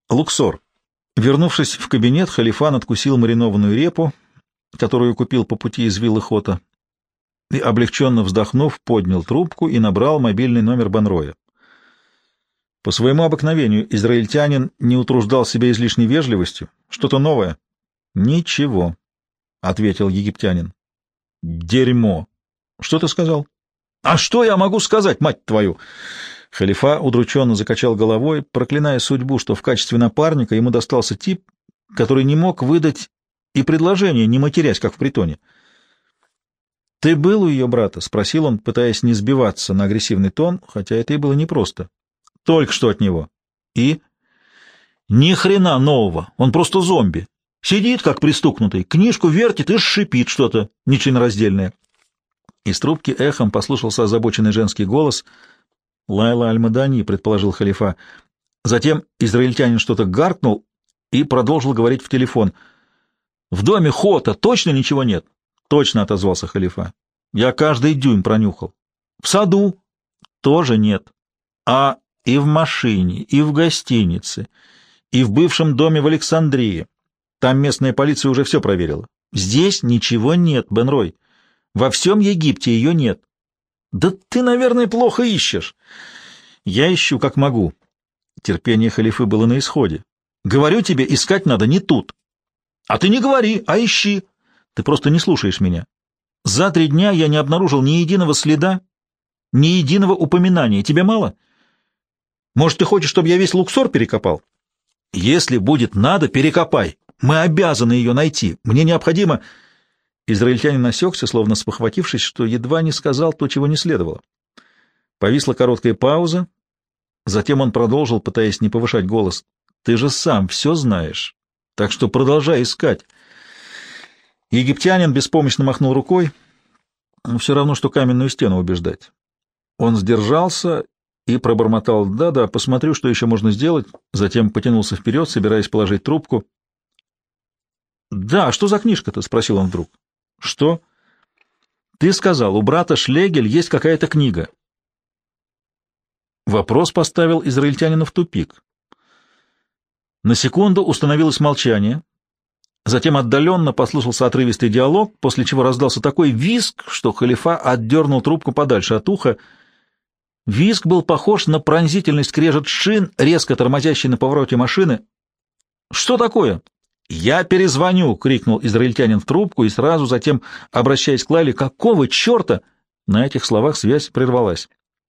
Луксор. Вернувшись в кабинет, Халифа надкусил маринованную репу, которую купил по пути из виллы Хота, и, облегченно вздохнув, поднял трубку и набрал мобильный номер Банроя. По своему обыкновению израильтянин не утруждал себя излишней вежливостью. Что-то новое? Ничего, — ответил египтянин. Дерьмо. Что ты сказал? А что я могу сказать, мать твою? Халифа удрученно закачал головой, проклиная судьбу, что в качестве напарника ему достался тип, который не мог выдать и предложение, не матерясь, как в притоне. — Ты был у ее брата? — спросил он, пытаясь не сбиваться на агрессивный тон, хотя это и было непросто. — Только что от него. — И? — Ни хрена нового, он просто зомби. Сидит, как пристукнутый, книжку вертит и шипит что-то нечленораздельное. Из трубки эхом послышался озабоченный женский голос. «Лайла Аль-Мадани», — предположил Халифа. Затем израильтянин что-то гаркнул и продолжил говорить в телефон. «В доме Хота точно ничего нет?» «Точно», — отозвался Халифа. «Я каждый дюйм пронюхал». «В саду?» «Тоже нет». «А и в машине, и в гостинице, и в бывшем доме в Александрии. Там местная полиция уже все проверила. Здесь ничего нет, Бен-Рой. Во всем Египте ее нет». «Да ты, наверное, плохо ищешь». «Я ищу, как могу». Терпение халифы было на исходе. «Говорю тебе, искать надо не тут». «А ты не говори, а ищи». «Ты просто не слушаешь меня. За 3 дня я не обнаружил ни единого следа, ни единого упоминания. Тебе мало? Может, ты хочешь, чтобы я весь Луксор перекопал?» «Если будет надо, перекопай. Мы обязаны ее найти. Мне необходимо...» Израильтянин осекся, словно спохватившись, что едва не сказал то, чего не следовало. Повисла короткая пауза, затем он продолжил, пытаясь не повышать голос. «Ты же сам все знаешь, так что продолжай искать». Египтянин беспомощно махнул рукой. Все равно, что каменную стену убеждать. Он сдержался и пробормотал: «Да-да, посмотрю, что еще можно сделать», затем потянулся вперед, собираясь положить трубку. «Да, что за книжка-то?» — спросил он вдруг. «Что?» «Ты сказал, у брата Шлегель есть какая-то книга». Вопрос поставил израильтянина в тупик. На секунду установилось молчание, затем отдаленно послышался отрывистый диалог, после чего раздался такой визг, что халифа отдернул трубку подальше от уха. Визг был похож на пронзительный скрежет шин, резко тормозящий на повороте машины. «Что такое?» «Я перезвоню!» — крикнул израильтянин в трубку и сразу затем, обращаясь к Лайле: «Какого черта?» На этих словах связь прервалась.